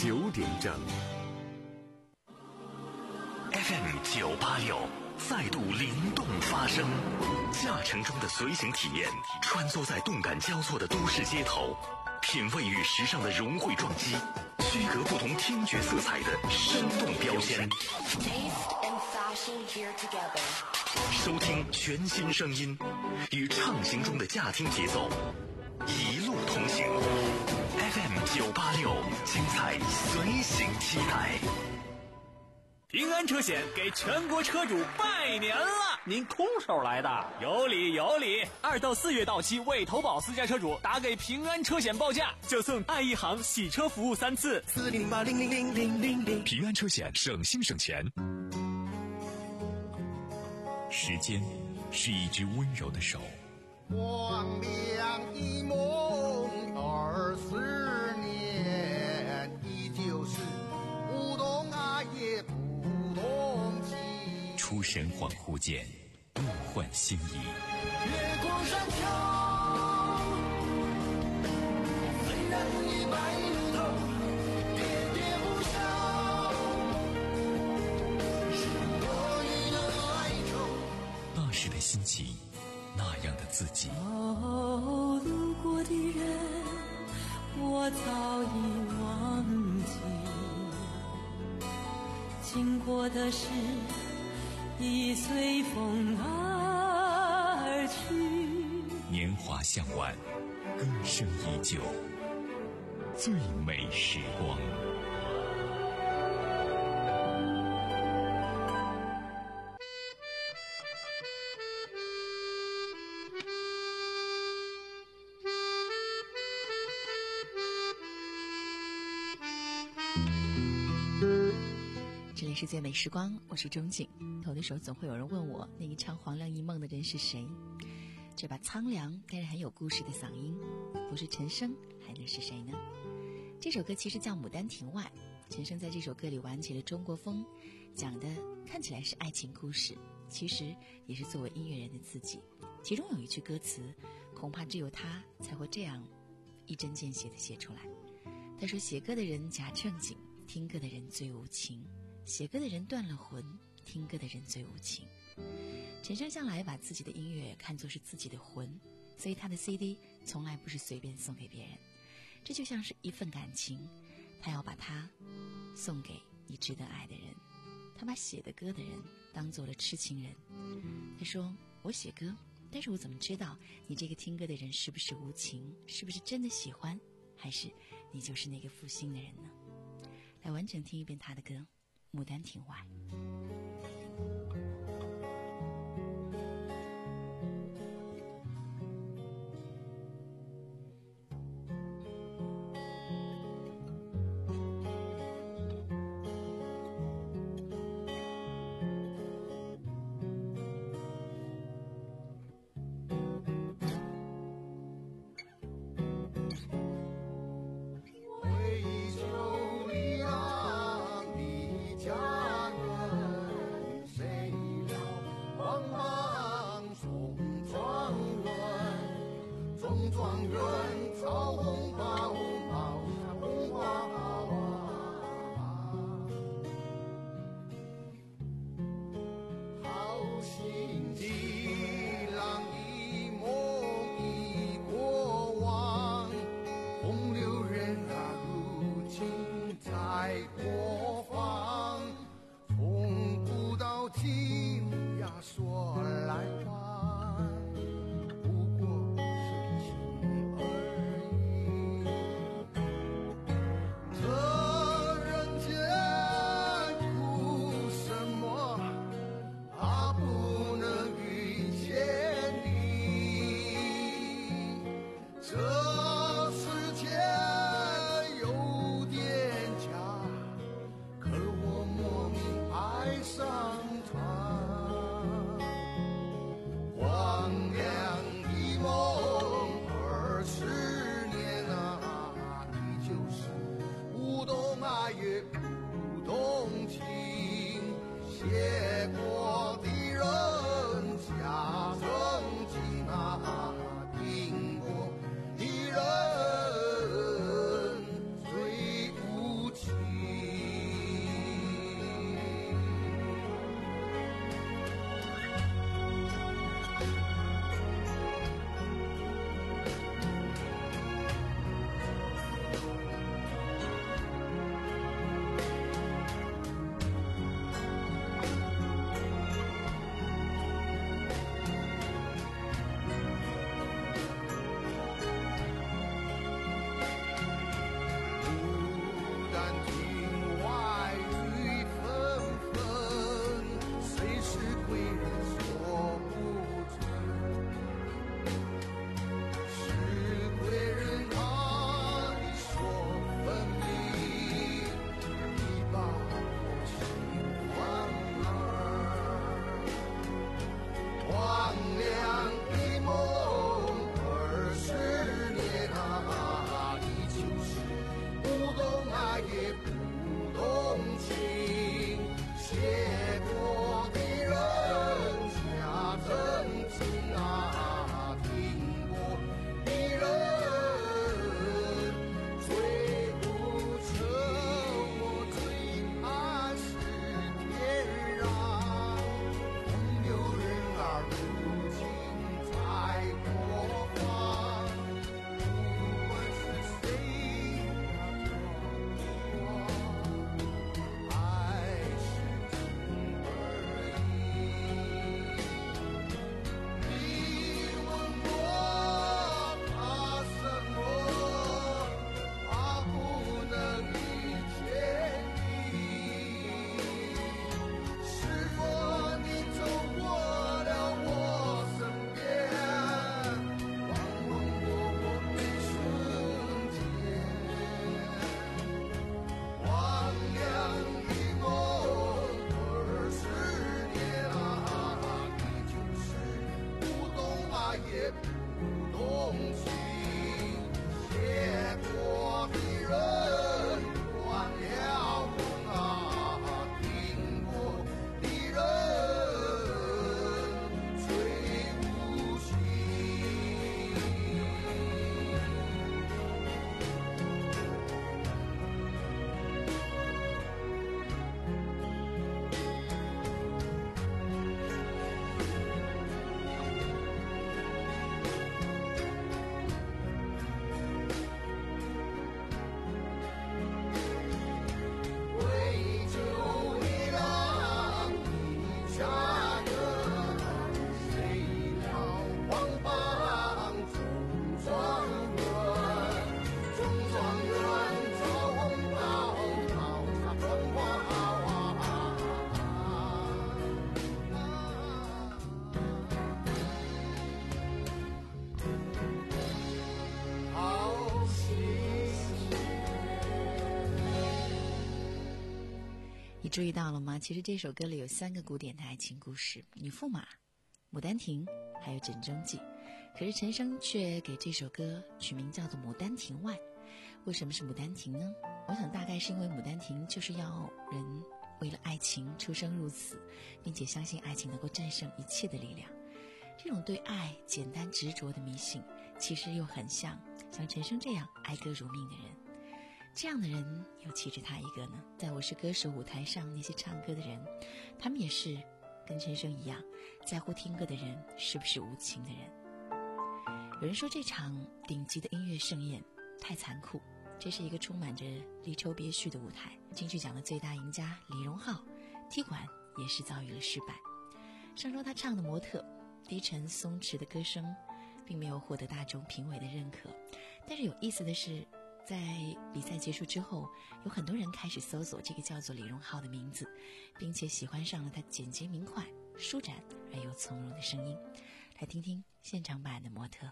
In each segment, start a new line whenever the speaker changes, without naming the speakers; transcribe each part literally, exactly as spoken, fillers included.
九点整。
F M 九八六再度灵动发声，驾乘中的随行体验，穿梭在动感交错的都市街头，品味与时尚的融汇撞击，区隔不同听觉色彩的生动标签。收听全新声音，与畅行中的驾听节奏，一路同行。F M 九八六，精彩随行期待。
平安车险给全国车主拜年了！
您空手来的？
有理有理！二到四月到期未投保私家车主，打给平安车险报价，就送爱一行洗车服务三次。
四零八零零零零零零。
平安车险，省心省钱。时间是一只温柔的手，
光亮一梦二十年，依旧是不懂爱也不懂情。
出神恍惚间，物换星移。
月光山丘，虽然已白了头，喋喋不休，是多余的哀愁。
那时的心情，那样的自己。
哦，路过的人，我早已忘记，经过的事已随风而去。
年华向晚，歌声依旧，最美时光。
这里是最美时光，我是钟景。有的时候总会有人问我，那个唱《黄粱一梦》的人是谁？这把苍凉但是很有故事的嗓音，不是陈升还能是谁呢？这首歌其实叫《牡丹亭外》，陈升在这首歌里玩起了中国风，讲的看起来是爱情故事，其实也是作为音乐人的自己。其中有一句歌词，恐怕只有他才会这样一针见血地写出来。他说，写歌的人假正经，听歌的人最无情。写歌的人断了魂，听歌的人最无情。陈升向来把自己的音乐看作是自己的魂，所以他的 C D 从来不是随便送给别人，这就像是一份感情，他要把它送给你值得爱的人。他把写的歌的人当做了痴情人。他说，我写歌，但是我怎么知道你这个听歌的人是不是无情，是不是真的喜欢，还是你就是那个负心的人呢？来完整听一遍他的歌《牡丹亭外》。
最无情。
你注意到了吗？其实这首歌里有三个古典的爱情故事，女驸马、牡丹亭还有枕中记。可是陈升却给这首歌取名叫做《牡丹亭外》。为什么是牡丹亭呢？我想大概是因为牡丹亭就是要人为了爱情出生入死，并且相信爱情能够战胜一切的力量。这种对爱简单执着的迷信，其实又很像像陈升这样爱歌如命的人。这样的人又岂止他一个呢？在我是歌手舞台上，那些唱歌的人，他们也是跟陈升一样，在乎听歌的人是不是无情的人。有人说这场顶级的音乐盛宴太残酷，这是一个充满着离愁别绪的舞台。金曲奖的最大赢家李荣浩踢馆也是遭遇了失败。上周他唱的《模特》，低沉松弛的歌声并没有获得大众评委的认可。但是有意思的是，在比赛结束之后，有很多人开始搜索这个叫做李荣浩的名字，并且喜欢上了他简洁明快、舒展而又从容的声音。来听听现场版的《模特》。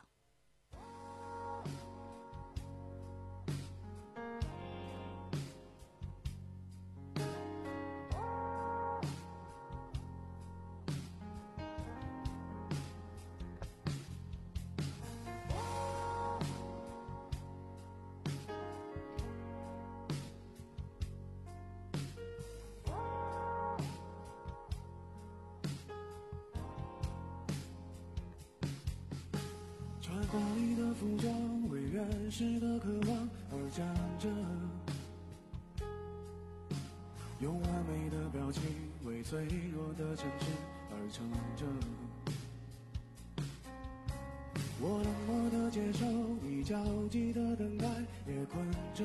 穿华丽的服装，为原始的渴望而站着，用完美的表情为脆弱的城市而撑着。我冷漠的接受，你焦急的等待也困着，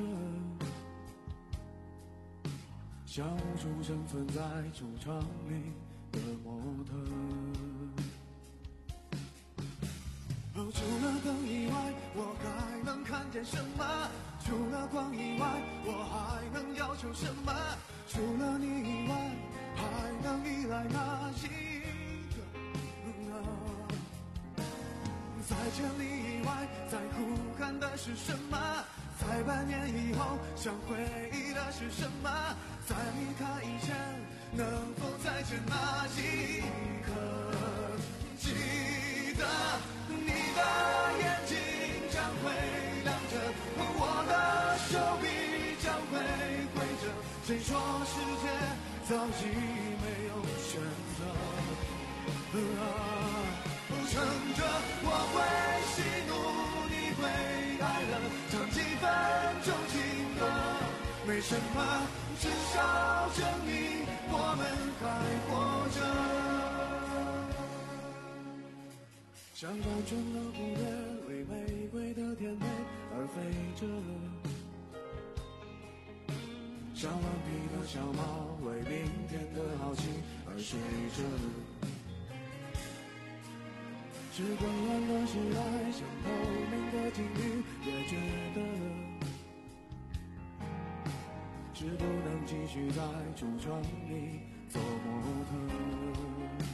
想无处身份在橱窗里的模特。哦，除了灯以外，我还能看见什么？除了光以外，我还能要求什么？除了你以外，还能依赖哪一个？嗯啊，在千里以外，在呼喊的是什么？在百年以后，想回忆的是什么？在离开以前，能否再见那一刻？记得你的眼睛将会亮着，我的手臂将会挥着。谁说世界早已没有选择？啊，乘着我会喜怒，你会哀乐，唱几分钟情歌，没什么，至少证明我们还活着。像单纯的蝴蝶，为玫瑰的甜美而飞着；像顽皮的小猫，为明天的好奇而睡着。是混乱的时代，像透明的鲸鱼，也觉得是不能继续在橱窗里做模特。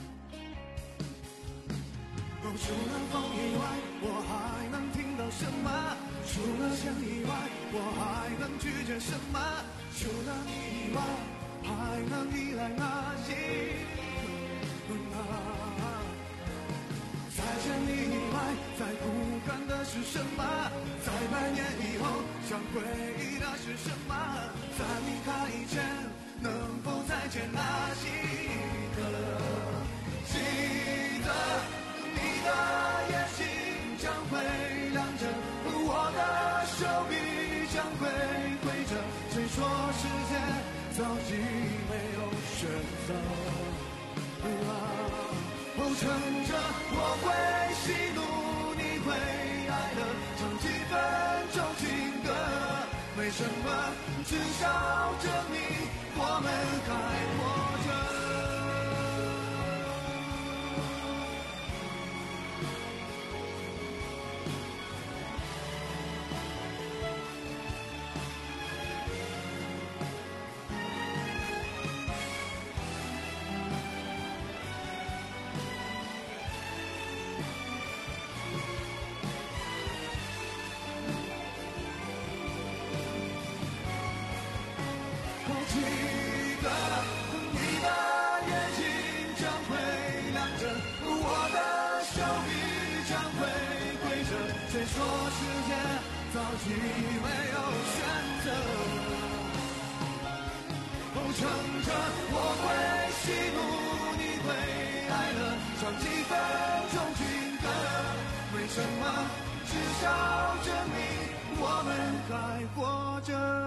除了风以外，我还能听到什么？除了想以外，我还能拒绝什么？除了你以外，还能依赖哪一个？啊，在千里以外，在呼喊的是什么？在百年以后，想回忆的是什么？在离开以前，能否再见那一刻？记得你的眼睛将会亮着，我的手臂将会挥着。谁说世界早已没有选择？啊，哦，乘着我会喜怒，你会哀乐，唱几分钟情歌，没什么，至少证明我们还活着。记得己没有选择。哦，乘着我会喜怒，你会哀乐，唱几分钟军歌。为什么？至少证明我们还活着。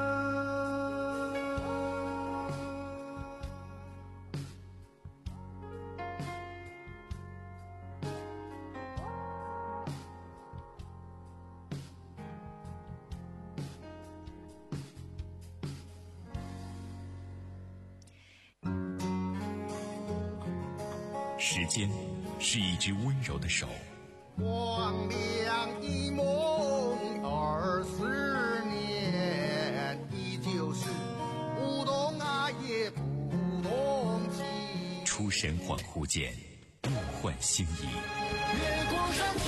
时间是一只温柔的手，
光亮一梦二十年，依旧是不懂爱也不懂情。
出神恍惚间，物换星移。
月光山丘，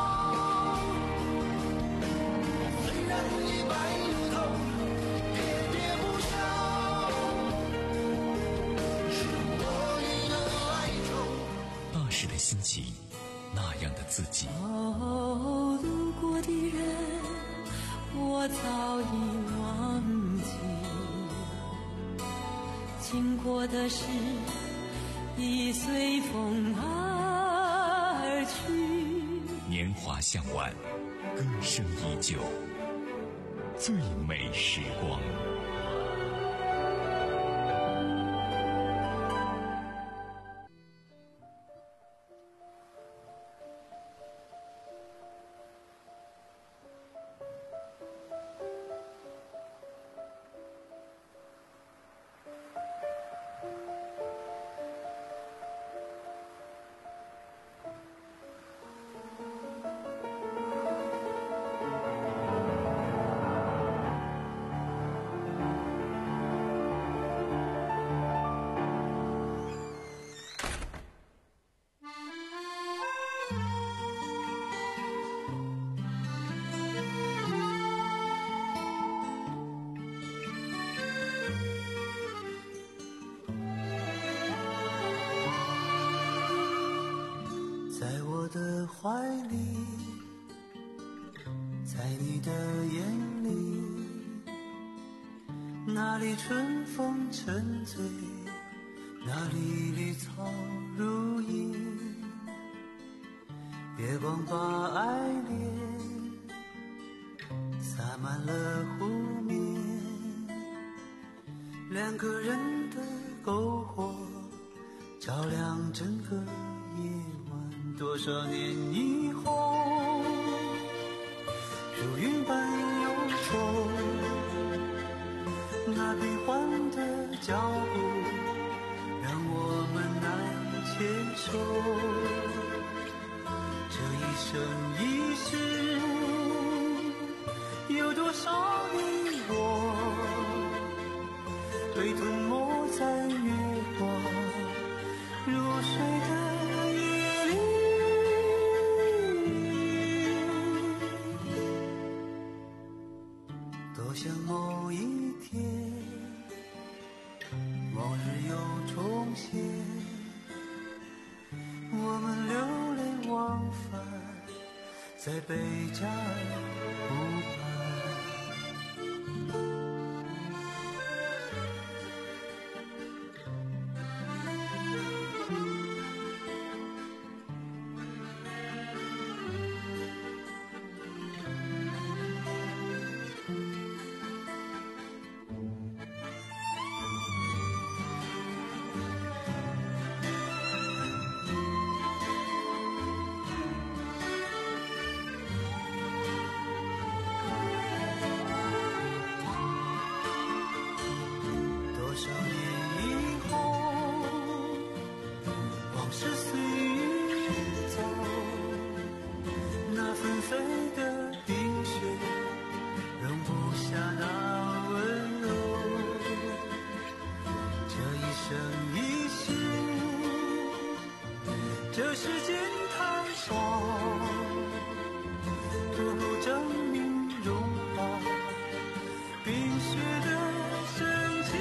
虽然已白如头，喋喋不休，是我与的哀愁。
那时的心情，那样的自己。
哦，路过的人，我早已忘记；经过的事，已随风而去。
年华向晚，歌声依旧，最美时光。
在我的怀里，在你的眼里，那里春风沉醉，那里绿草如茵，月光把爱恋洒满了湖面，两个人的篝火照亮整个夜晚。多少年以后，如云般游走，那变幻的脚步让我们难牵手。这一生一世，有多少你我被吞没在月光入睡的夜里。多想某一天，往日又重现，我们流连忘返在贝加尔湖畔。这世间太少，足够证明融化冰雪的神奇。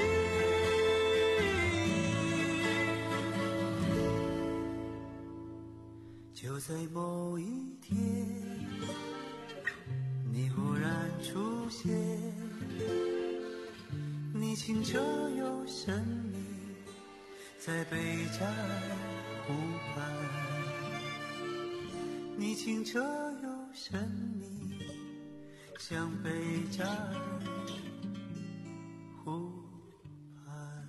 就在某一天，你忽然出出现，你清澈又神秘，在贝加尔湖畔。你清澈又神秘，像贝加尔湖畔。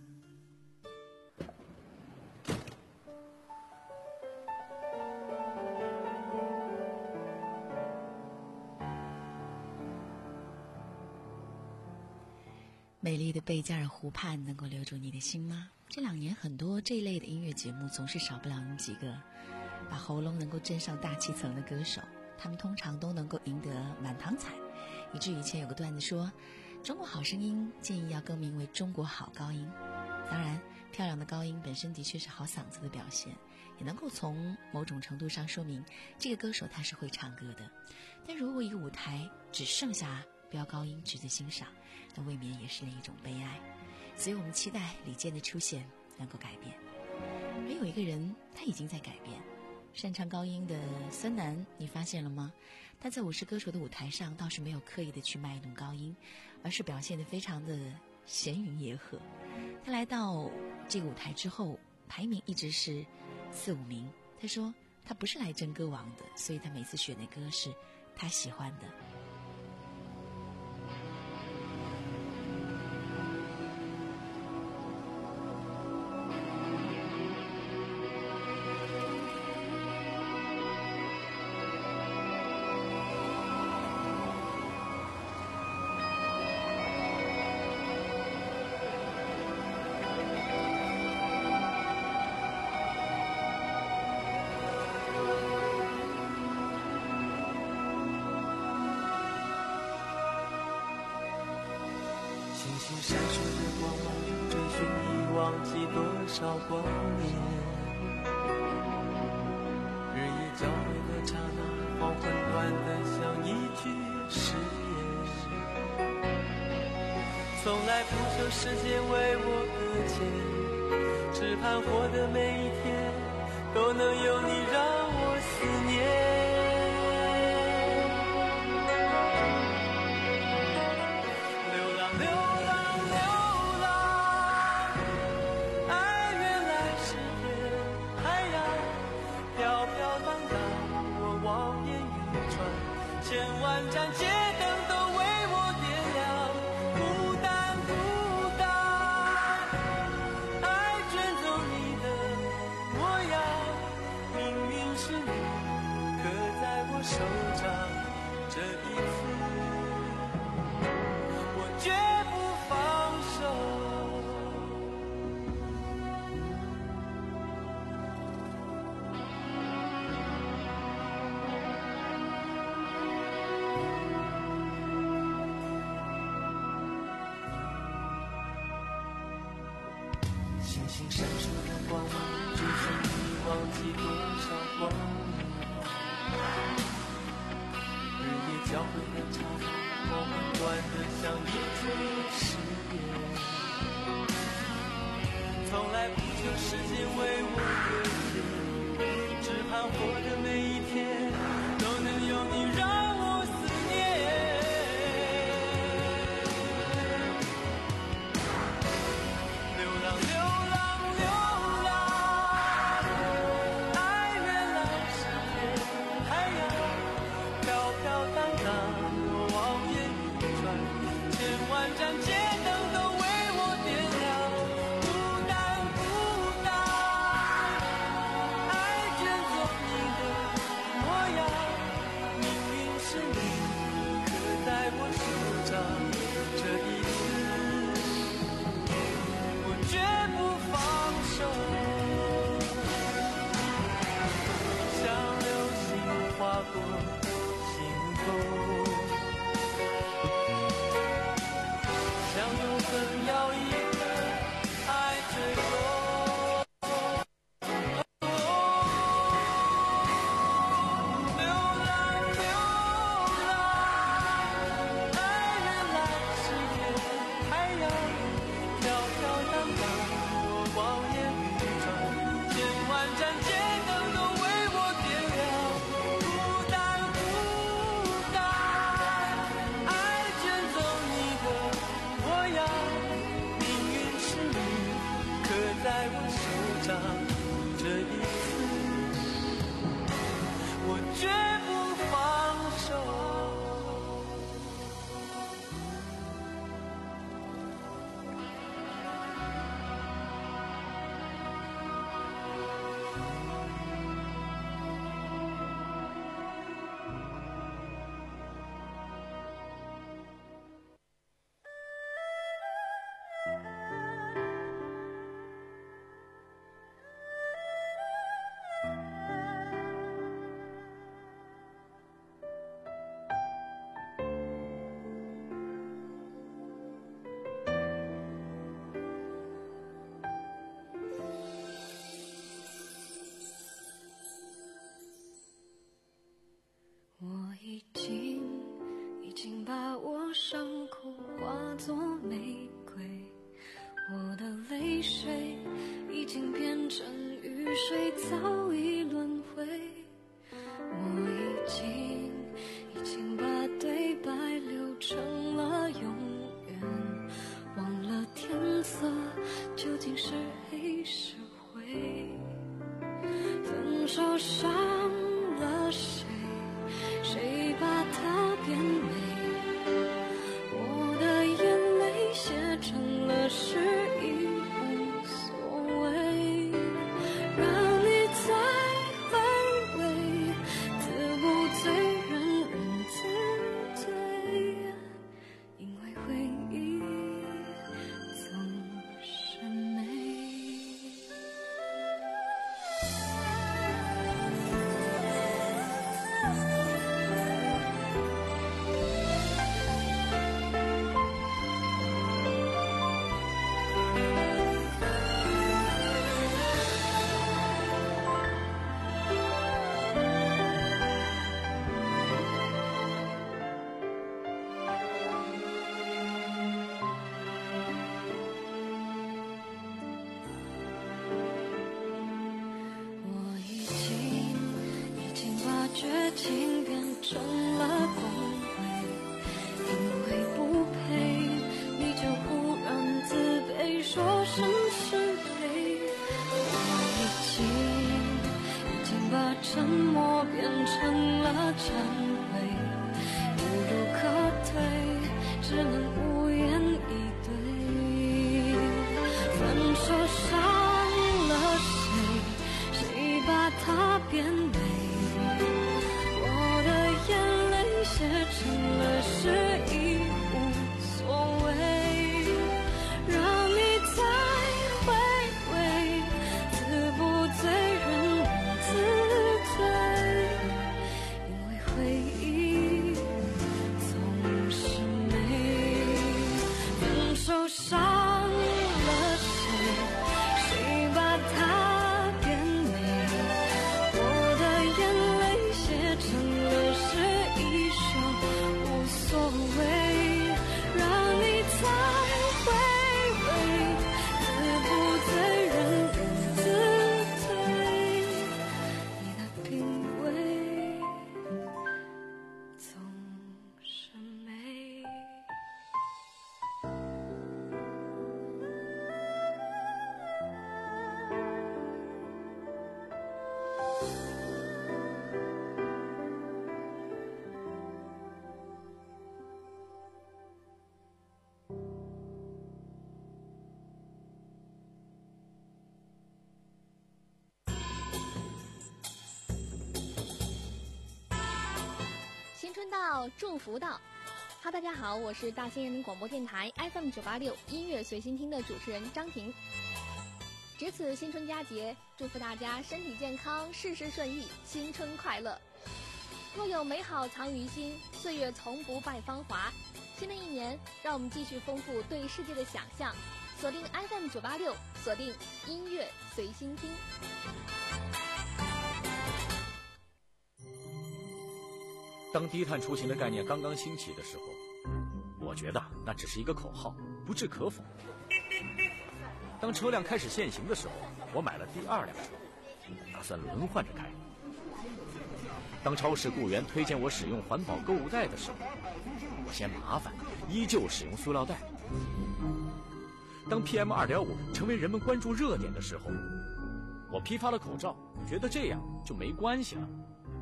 美丽的贝加尔湖畔能够留住你的心吗？这两年很多这一类的音乐节目总是少不了那么几个把喉咙能够震上大气层的歌手，他们通常都能够赢得满堂彩，以至于以前有个段子说，中国好声音建议要更名为中国好高音。当然，漂亮的高音本身的确是好嗓子的表现，也能够从某种程度上说明这个歌手他是会唱歌的。但如果一个舞台只剩下飙高音值得欣赏，那未免也是另一种悲哀。所以我们期待李健的出现能够改变。而有一个人他已经在改变，擅长高音的孙楠，你发现了吗？他在我是歌手的舞台上倒是没有刻意的去卖弄高音，而是表现得非常的闲云野鹤。他来到这个舞台之后，排名一直是四五名。他说他不是来争歌王的，所以他每次选的歌是他喜欢的。
星星闪烁着光芒，追寻已忘记多少光年。日夜交汇的刹那，黄昏短得像一句誓言。从来不求时间为我搁浅，只盼活的每一天都能有你让我思念。千万盏街灯都为我点亮，孤单孤单，爱卷走你的模样，命运是你刻在我手掌，这一次我绝不放手。星星闪烁的光芒，追寻你忘记多少光年。日夜交汇的刹那，我们短得像一句誓言。从来不求时间为我搁浅，只盼活的每一天都能有你让我思念。流浪流浪流浪，爱原来是片海洋，飘飘荡荡，我望眼欲穿，千万盏街灯都为我点亮，孤单孤单，爱卷走你的
受伤了谁？谁把它变美？我的眼泪写成了诗，已无所谓。让你再回味，自不醉人人自醉，因为回忆总是美。我已经已经把绝情变成了恭维，因为不配你就忽然自卑，说声是非。我已经已经把沉默变成了忏悔，无路可退，只能无言以对。分手伤了谁？谁把它变美？我的眼泪写成了诗，已无所谓。让你再回味，自不醉人人自醉，因为回忆总是美。分手伤了谁？谁把它变美？我的眼泪写成了诗，已说无所谓。让你再回味，自不醉人人自醉，你的品味总是美。
新春到，祝福到。哈，大家好，我是大兴人民广播电台 F M 九八六音乐随心听的主持人张婷。值此新春佳节，祝福大家身体健康，事事顺意，新春快乐。若有美好藏于心，岁月从不败芳华。新的一年，让我们继续丰富对世界的想象，锁定 F M 九八六，锁定音乐随心听。
当低碳出行的概念刚刚兴起的时候，我觉得那只是一个口号，不置可否。当车辆开始限行的时候，我买了第二辆车，打算轮换着开。当超市雇员推荐我使用环保购物袋的时候，我嫌麻烦，依旧使用塑料袋。当 P M 二点五 成为人们关注热点的时候，我批发了口罩，觉得这样就没关系了。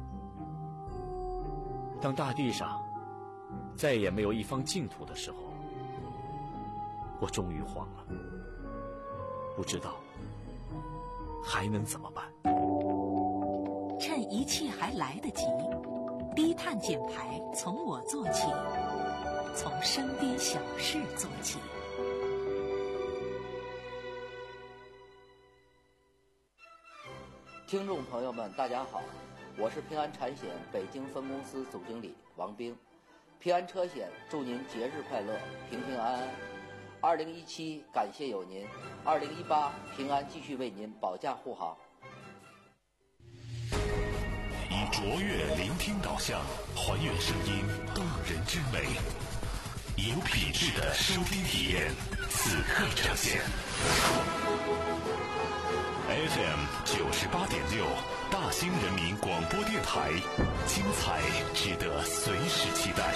当大地上再也没有一方净土的时候，我终于慌了，不知道还能怎么办。
趁一切还来得及，低碳减排从我做起，从身边小事做起。
听众朋友们，大家好，我是平安产险北京分公司总经理王兵。平安车险祝您节日快乐，平平安安。二零一七感谢有您，二零一八平安继续为您保驾护航。
以卓越聆听导向，还原声音动人之美，有品质的收听体验，此刻呈现。F M 九十八点六，大兴人民广播电台，精彩值得随时期待。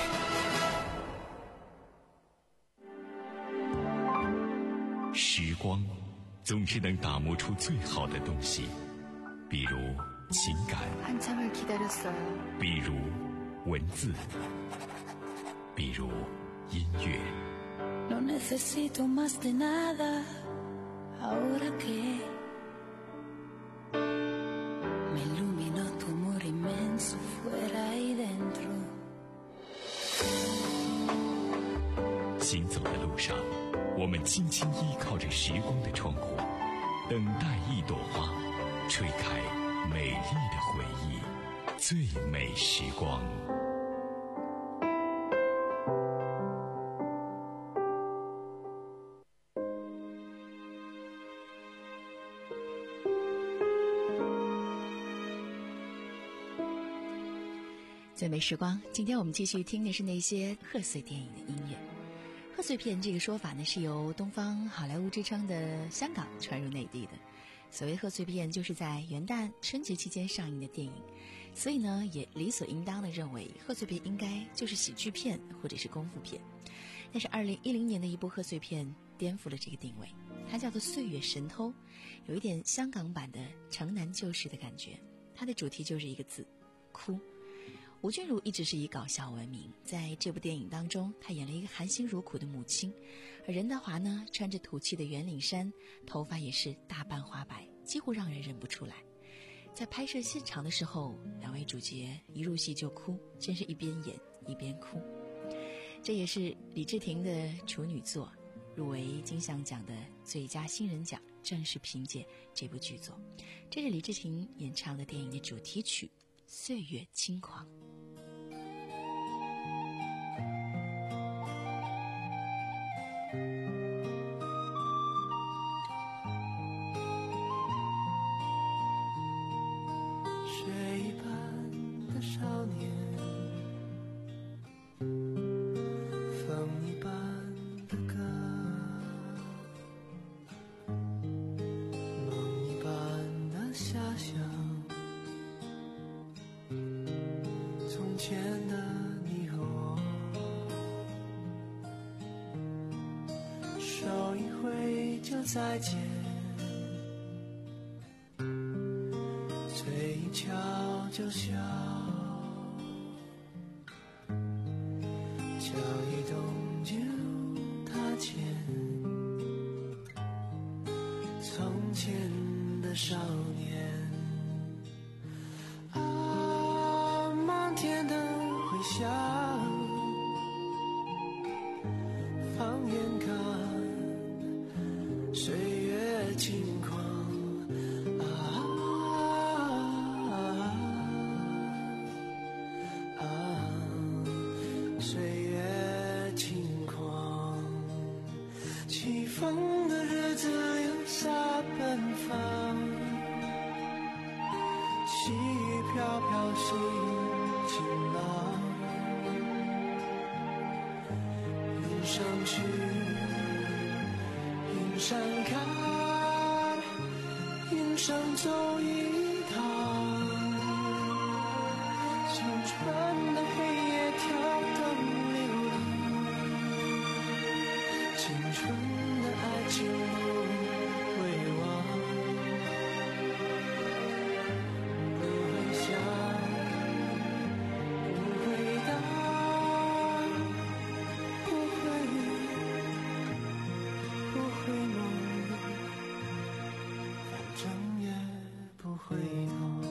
时光总是能打磨出最好的东西，比如情感，
한참을 기다렸어요.
比如文字，比如音乐。
No necesito más de nada ahora que me iluminó tu amor inmenso fuera y dentro.
行走的路上，我们轻轻依靠着时光的窗户，等待一朵花吹开美丽的回忆，最美时光。
最美时光，今天我们继续听的是那些贺岁电影的音乐。贺岁片这个说法呢，是由东方好莱坞之称的香港传入内地的。所谓贺岁片，就是在元旦、春节期间上映的电影，所以呢，也理所应当的认为贺岁片应该就是喜剧片或者是功夫片。但是二零一零年的一部贺岁片颠覆了这个定位，它叫做《岁月神偷》，有一点香港版的《城南旧事》的感觉。它的主题就是一个字：哭。吴君如一直是以搞笑闻名，在这部电影当中，她演了一个含辛茹苦的母亲，而任达华呢，穿着土气的圆领衫，头发也是大半花白，几乎让人认不出来。在拍摄现场的时候，两位主角一入戏就哭，真是一边演一边哭。这也是李治廷的处女作，入围金像奖的最佳新人奖，正是凭借这部剧作。这是李治廷演唱的电影的主题曲《岁月轻狂》。
水一般的少年，风一般的歌，梦一般的遐想，从前的你和我，手一挥就再见，嘴一翘就笑，脚一动就踏前，从前的少年啊，漫天的回响，放眼看岁月轻狂啊，岁月轻狂，起风的日子留下奔放，细雨飘飘心晴朗，云上去云上看，云上走一趟，青春的黑夜跳动流浪，青春的爱情不会忘，不会想，不会当，不会不会梦，反正也不会痛。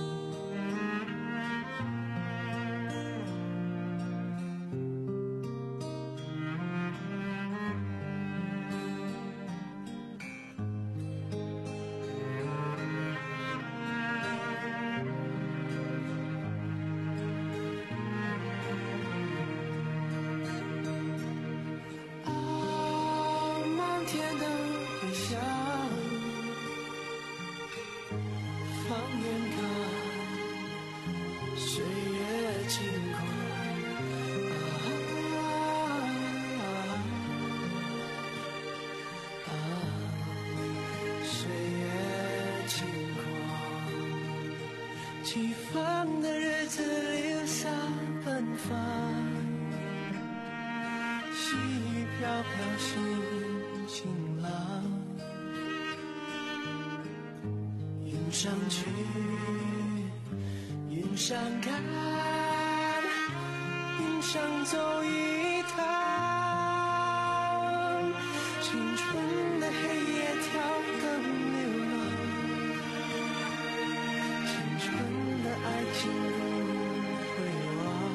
起风的日子留下奔放，细雨飘飘心晴朗，云上去上看，云上走一趟，青春的黑夜跳更流浪，青春的爱情不会忘，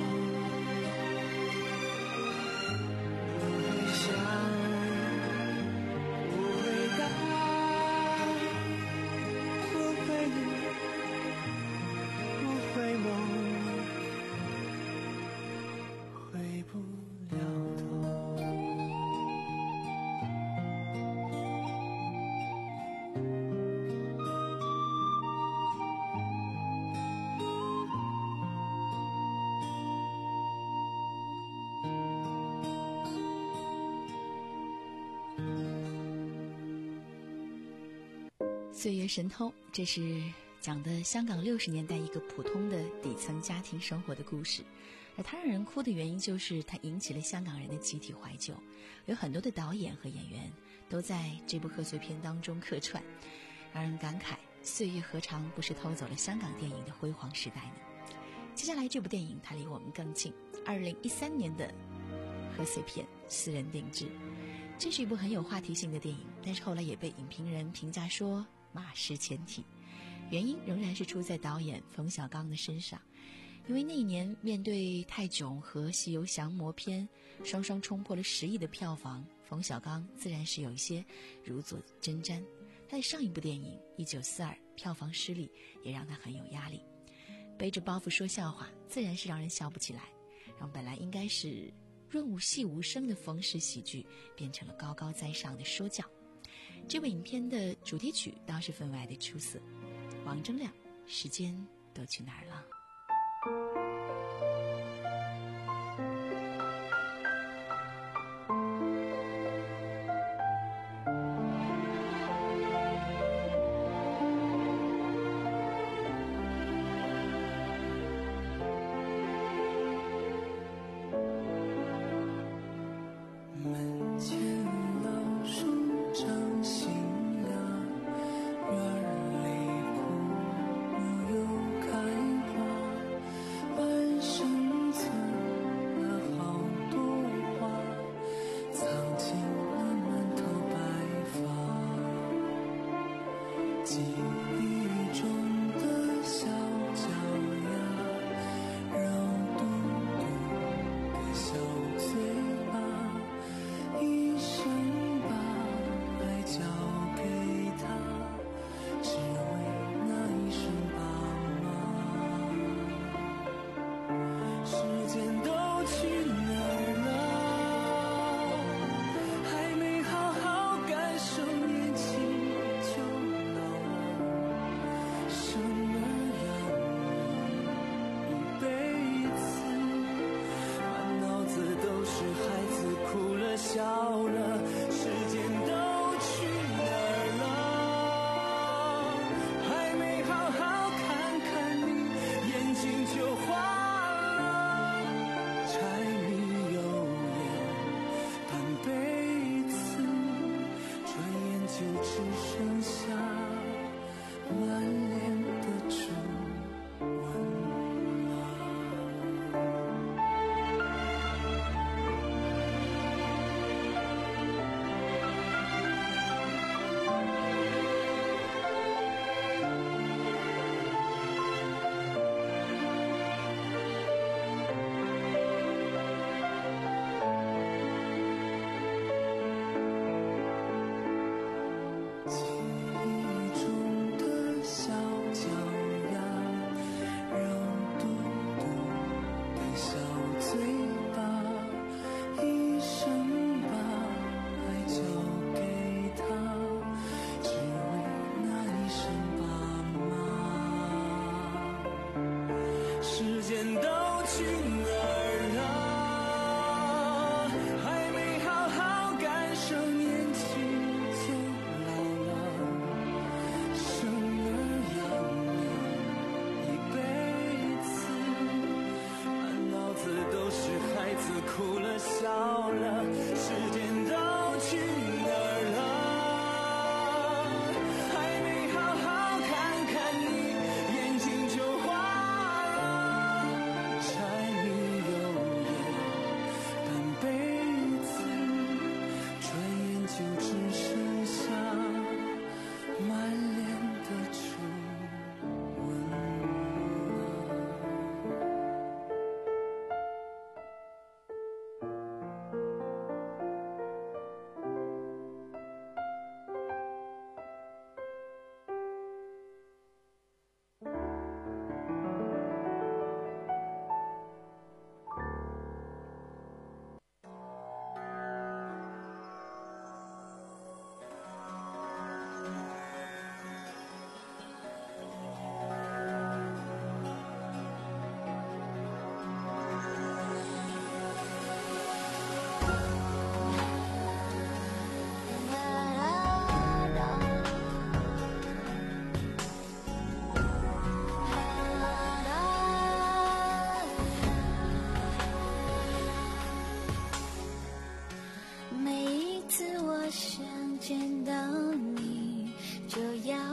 不会想，不会答，不会不会梦，回不了头。
岁月神偷，这是讲的香港六十年代一个普通的底层家庭生活的故事，而它让人哭的原因就是它引起了香港人的集体怀旧，有很多的导演和演员都在这部贺岁片当中客串，让人感慨岁月何尝不是偷走了香港电影的辉煌时代呢？接下来这部电影它离我们更近，二零一三年的贺岁片《私人定制》，这是一部很有话题性的电影，但是后来也被影评人评价说马失前蹄，原因仍然是出在导演冯小刚的身上。因为那一年面对泰囧和西游降魔篇双双冲破了十亿的票房，冯小刚自然是有一些如坐针毡。他的上一部电影一九四二票房失利，也让他很有压力，背着包袱说笑话自然是让人笑不起来，让本来应该是润物细无声的冯氏喜剧变成了高高在上的说教。这部影片的主题曲倒是分外的出色，王铮亮，时间都去哪儿了。
门前老树长新芽，院里枯木又开花，半生存了好多话，藏进了满头白发。记忆中的小脚丫，肉嘟嘟的小嘴巴，一生把爱交给他，只为那一声爸妈。时间都去哪儿了？还没好好感受年轻就老了。什么样的一辈子，满脑子都是孩子哭了笑了，时间都去哪儿了？还没好好看看你，眼睛就花了。柴米油盐半辈子，转眼就只剩下满脸的皱纹了。记忆中的小脚丫，肉嘟嘟的小嘴巴，一生把爱交给他，只为那一声爸妈。时间都去哪儿了？还没好好感受年轻就老了。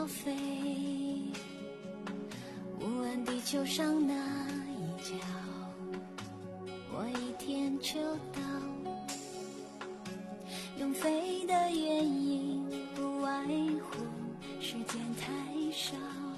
要飞，无论地球上哪一角，我一天就到。用飞的原因不外乎时间太少，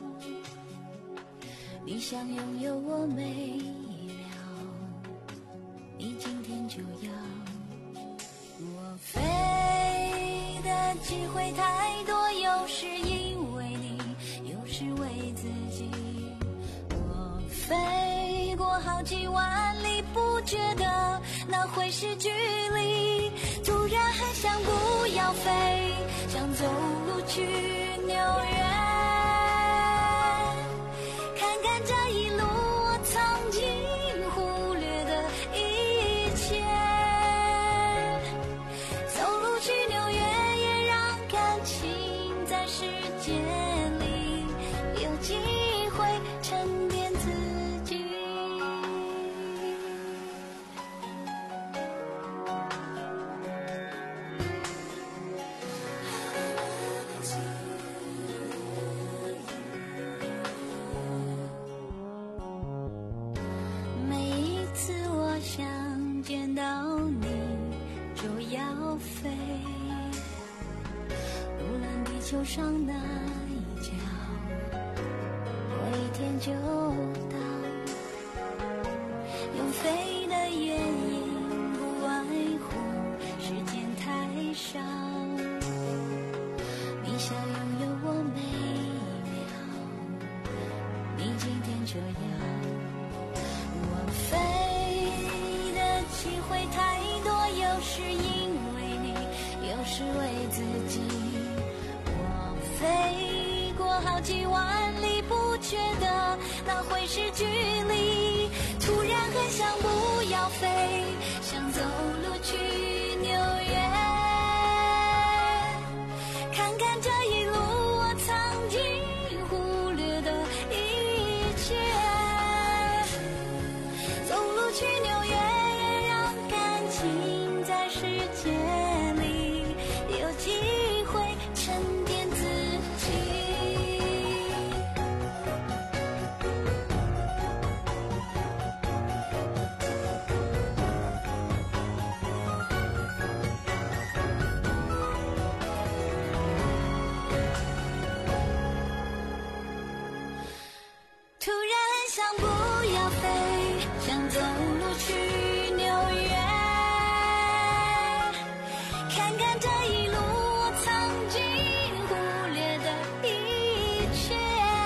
你想拥有我没了，你今天就要。我飞的机会太多，有时因为你，有时为自己。我飞过好几万里，不觉得那会是距离，突然很想不要飞，想走路去纽约，看看这一路我曾经忽略的一切，走路去纽约也让感情在时间里有机会沉淀自己。每一次我想见到你就要飞，无论地球上哪一角，我一天就到。用飞的原因不外乎时间太少，你想拥有我每一秒，你今天就要。我飞的机会太多，有时因为你，有时为自己。我飞过好几万里，不觉得那会是距离，突然很想不要飞，想走路去纽约，看看这一路我曾经忽略的一切，走路去纽约也让感情在时间里有机会沉淀自己。突然很想不要飞，想走路去纽约，看看这一路我曾经忽略的一切，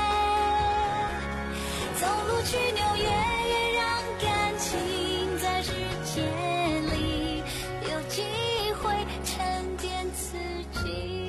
走路去纽约也让感情在时间里有机会沉淀自己。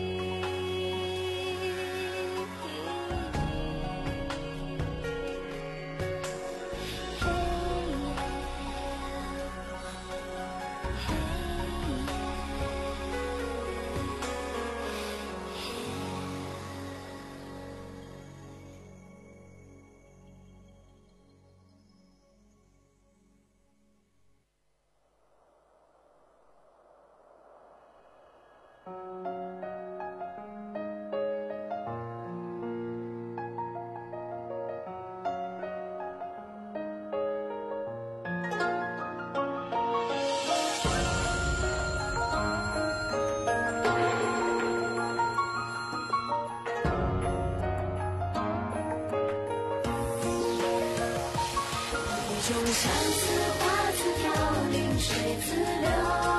就像似花自飘零水自流，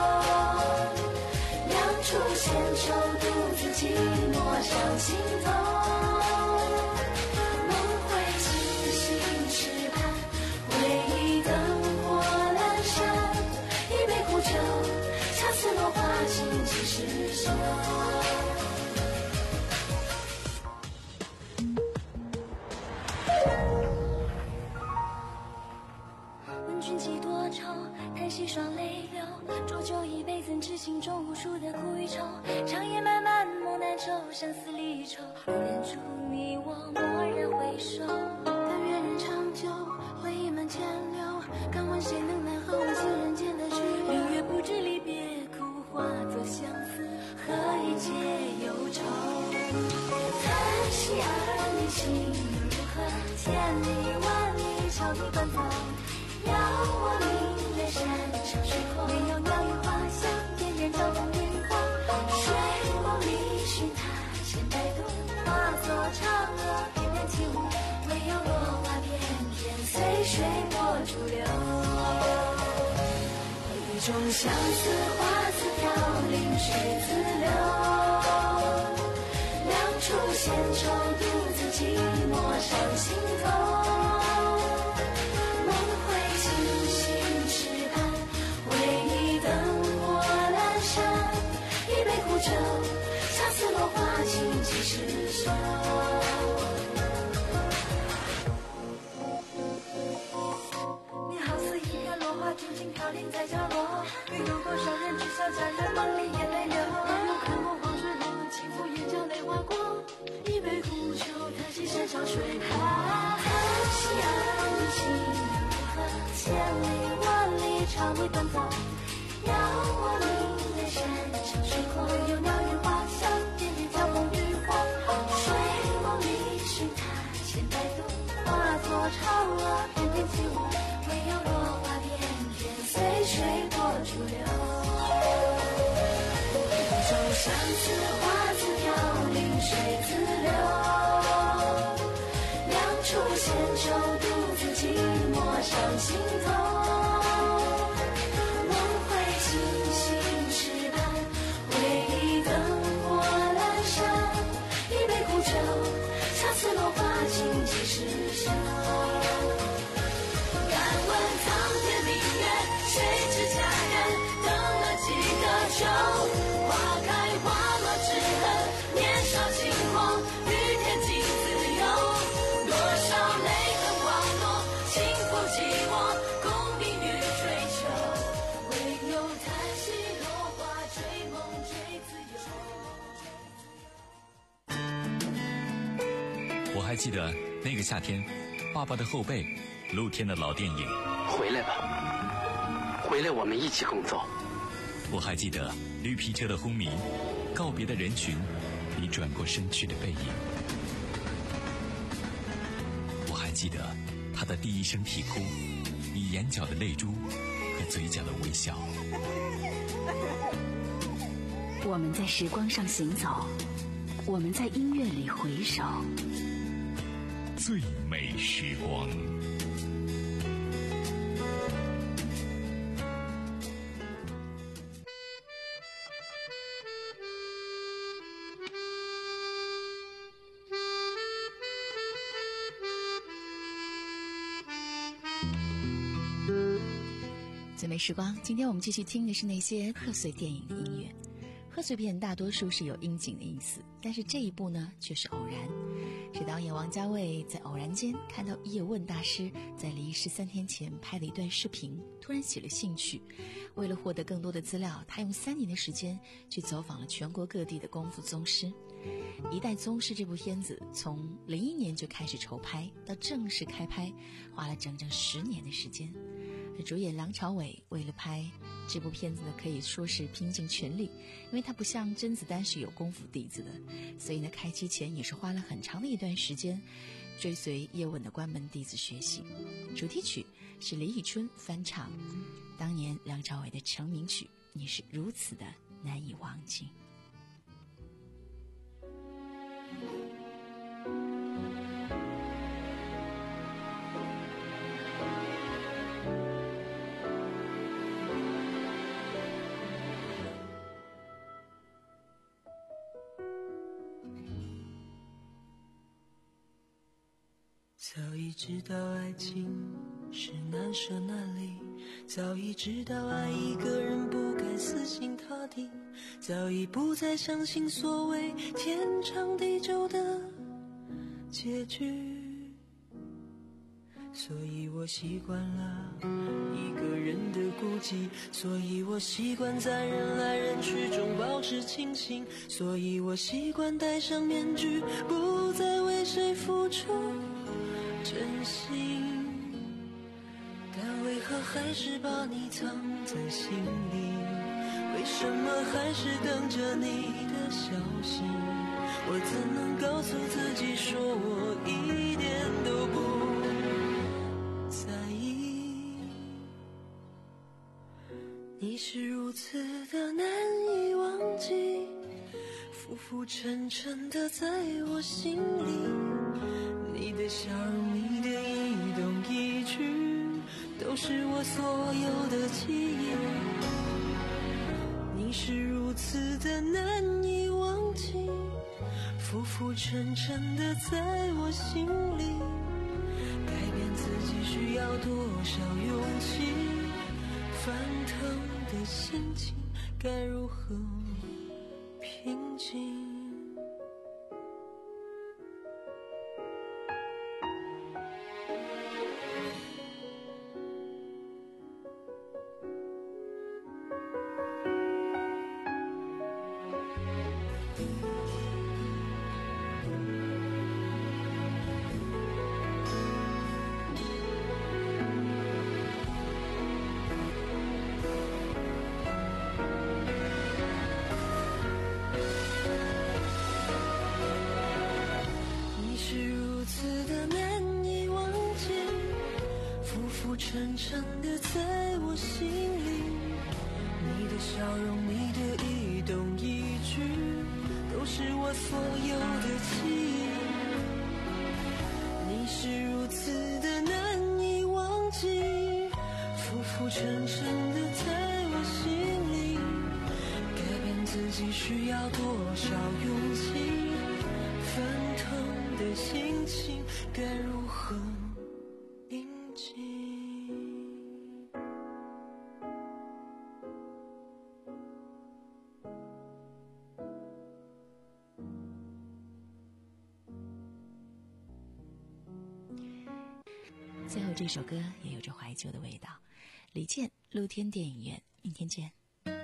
两处闲愁独自寂寞上心头，梦回清醒池畔，回忆灯火阑珊，一杯苦酒，恰似落花尽几时休。细双泪流，浊酒一杯，怎知心中无数的苦与愁？长夜漫漫，梦难抽，相思离愁，留恋处你我蓦然回首。
但愿人长久，回忆满千流，敢问谁能来和我情人间的去留？
明月不知离别苦，化作相思，何以解忧愁？ 希儿你心又如何？千里万里朝你奔走，遥望明月山上水阔，没有鸟语花香，点点招风渔火。水梦里寻他千百度，化作嫦娥翩翩起舞，唯有落花翩翩随水波逐流。一种相思花自飘零水自流，两处闲愁独自寂寞上心头。梦回清醒时盼，回忆灯火阑珊，一杯苦酒，相思落花情几时休。你好似一片落花，静静飘零在角落，又有多少人知晓佳人梦里眼泪流？有看过黄水路，轻抚眼角泪划过，一杯苦酒，叹息山上水波。希儿你心如何？千里万里朝你奔走，遥望明月山上水阔，有鸟语花香，点点交风渔火。水梦里寻他千百度，化作嫦娥翩翩起舞，唯有落花翩翩随水波逐流。一种相思花自飘零水自流，两处闲愁独自寂寞上心头。梦回清醒时盼，回忆灯火阑珊，一杯苦酒，相思落花情几时休。敢问苍天明月，谁知佳人等了几个秋？花开花落之恨，年少轻狂，与天尽自由。多少泪痕滑落，轻负寂寞，功名与追求。唯有叹息落花，追梦追
自由。我还记得那个夏天，爸爸的后背，露天的老电影。
回来吧，回来，我们一起工作。
我还记得绿皮车的轰鸣，告别的人群，你转过身去的背影。我还记得他的第一声啼哭，你眼角的泪珠和嘴角的微笑。
我们在时光上行走，我们在音乐里回首，
最美时光。
最美时光，今天我们继续听的是那些贺岁电影的音乐。贺岁片大多数是有应景的意思，但是这一部呢却是偶然，是导演王家卫在偶然间看到叶问大师在离世三天前拍的一段视频，突然起了兴趣。为了获得更多的资料，他用三年的时间去走访了全国各地的功夫宗师。一代宗师这部片子从零一年就开始筹拍，到正式开拍花了整整十年的时间。主演梁朝伟为了拍这部片子呢，可以说是拼尽全力，因为他不像甄子丹是有功夫底子的，所以呢，开机前也是花了很长的一段时间追随叶问的关门弟子学习。主题曲是李宇春翻唱当年梁朝伟的成名曲《你是如此的难以忘记》。
早已知道爱情是难舍难离，早已知道爱一个人不该死心塌地，早已不再相信所谓天长地久的结局，所以我习惯了一个人的孤寂，所以我习惯在人来人去中保持清醒，所以我习惯戴上面具，不再为谁付出真心，但为何还是把你藏在心里？为什么还是等着你的消息？ 我怎能告诉自己说我一点都不在意？你是如此的难以忘记，浮浮沉沉的在我心里，你的笑容，你的一动一举，都是我所有的记忆。你是如此的难以忘记，浮浮沉沉的在我心里，改变自己需要多少勇气？翻腾的心情该如何平静？沉沉的在我心里，你的笑容，你的一动一举，都是我所有的记忆。你是如此的难以忘记，浮浮沉沉的在我心里，改变自己需要多少勇气？翻腾的心情该如何平静？
最后这首歌也有着怀旧的味道。李健，露天电影院，明天见。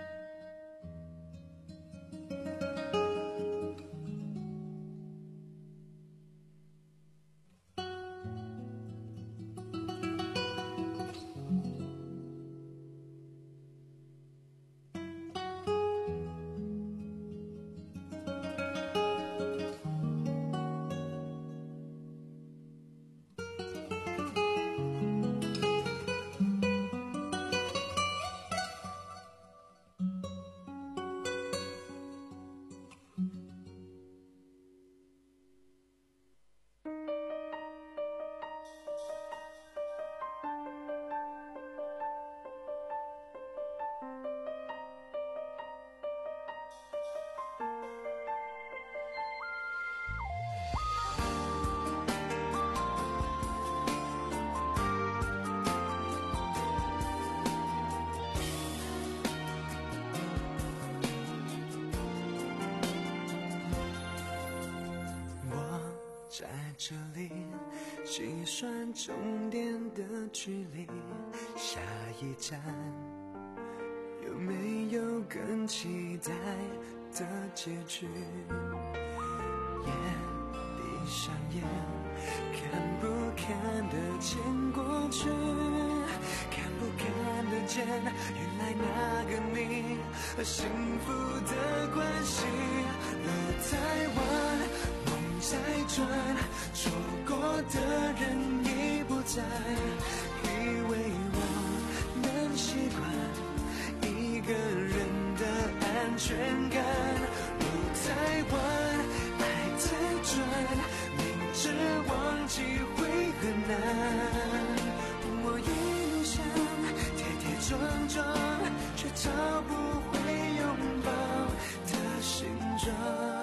在这里计算终点的距离，下一站有没有更期待的结局？眼闭上眼，看不看得见过去？看不看得见原来那个你和幸福的关系？路太晚，梦在转，错过的人已不在，以为我能习惯一个人的安全感。路太晚，爱在转，明知忘记会很难。我一路上跌跌撞撞，却找不回拥抱的形状。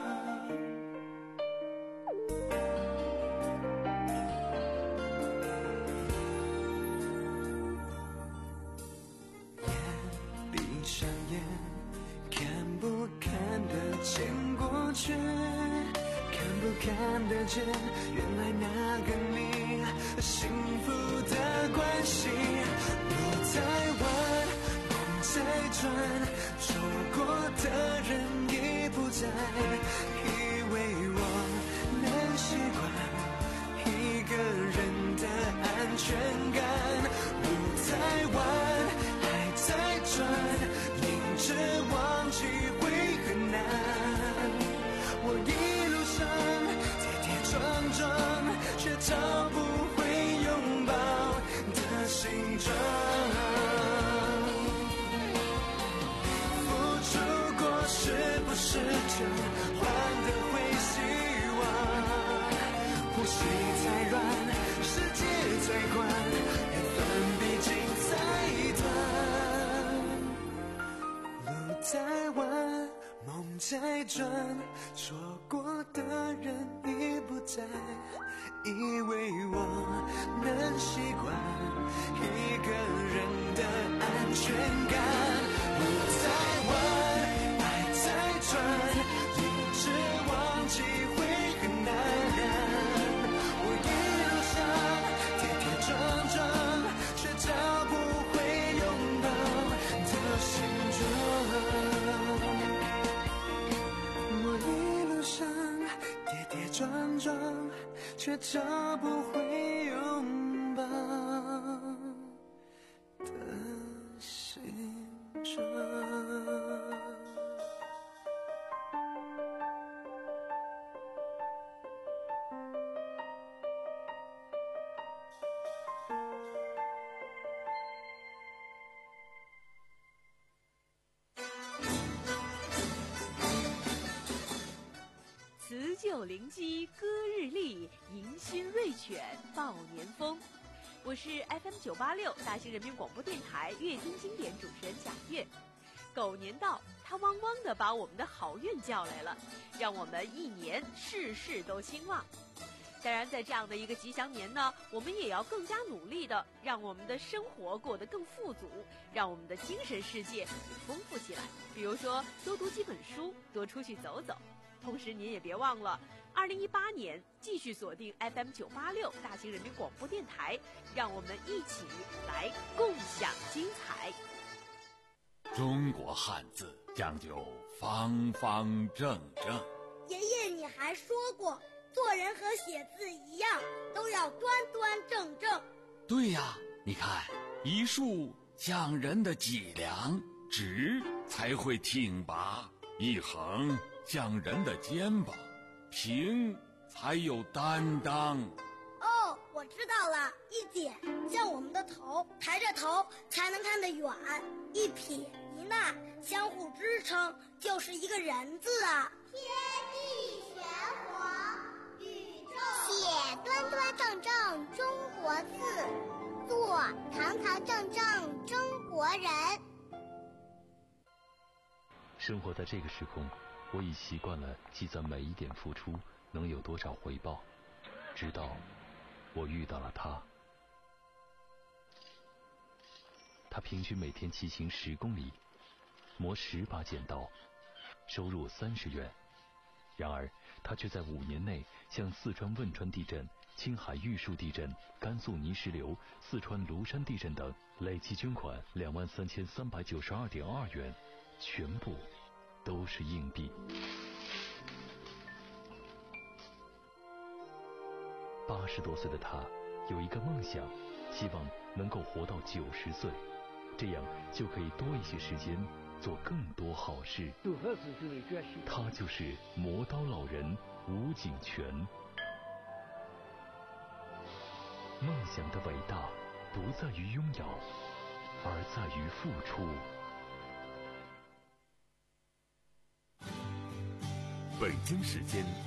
看得见原来那个你幸福的关系。路太晚，梦在转，错过的人已不在，以为我能习惯一个人的安全感。路太晚，还在转，明知忘记会很难。我在，以为我能习惯一个人的安全感。路在弯，爱在转，一直忘记会很难。我一路上跌跌撞撞，却找不回拥抱的形状。我一路上跌跌撞撞，却找不回拥抱的形状。
辞旧临机歌日丽，迎新瑞犬报年风。我是 F M 九八六大兴人民广播电台乐听经典主持人贾月。狗年到，它汪汪地把我们的好运叫来了，让我们一年事事都兴旺。当然，在这样的一个吉祥年呢，我们也要更加努力的让我们的生活过得更富足，让我们的精神世界丰富起来。比如说，多读几本书，多出去走走。同时，您也别忘了，二零一八年继续锁定 F M 九八六大兴人民广播电台，让我们一起来共享精彩。
中国汉字讲究方方正正。
爷爷，你还说过，做人和写字一样，都要端端正正。
对呀，你看，一竖讲人的脊梁，直才会挺拔；一横讲人的肩膀，平才有担当。
哦，我知道了，一点像我们的头，抬着头才能看得远；一撇一捺相互支撑，就是一个人字啊。
天地玄黄，宇宙写端端正正中国字，做堂堂正正中国人。
生活在这个时空，我已习惯了计算每一点付出能有多少回报，直到我遇到了他。他平均每天骑行十公里，磨十把剪刀，收入三十元。然而他却在五年内向四川汶川地震、青海玉树地震、甘肃泥石流、四川庐山地震等累计捐款两万三千三百九十二点二元，全部都是硬币。八十多岁的他有一个梦想，希望能够活到九十岁，这样就可以多一些时间做更多好事。他就是磨刀老人吴景全。梦想的伟大不在于拥有，而在于付出。
北京时间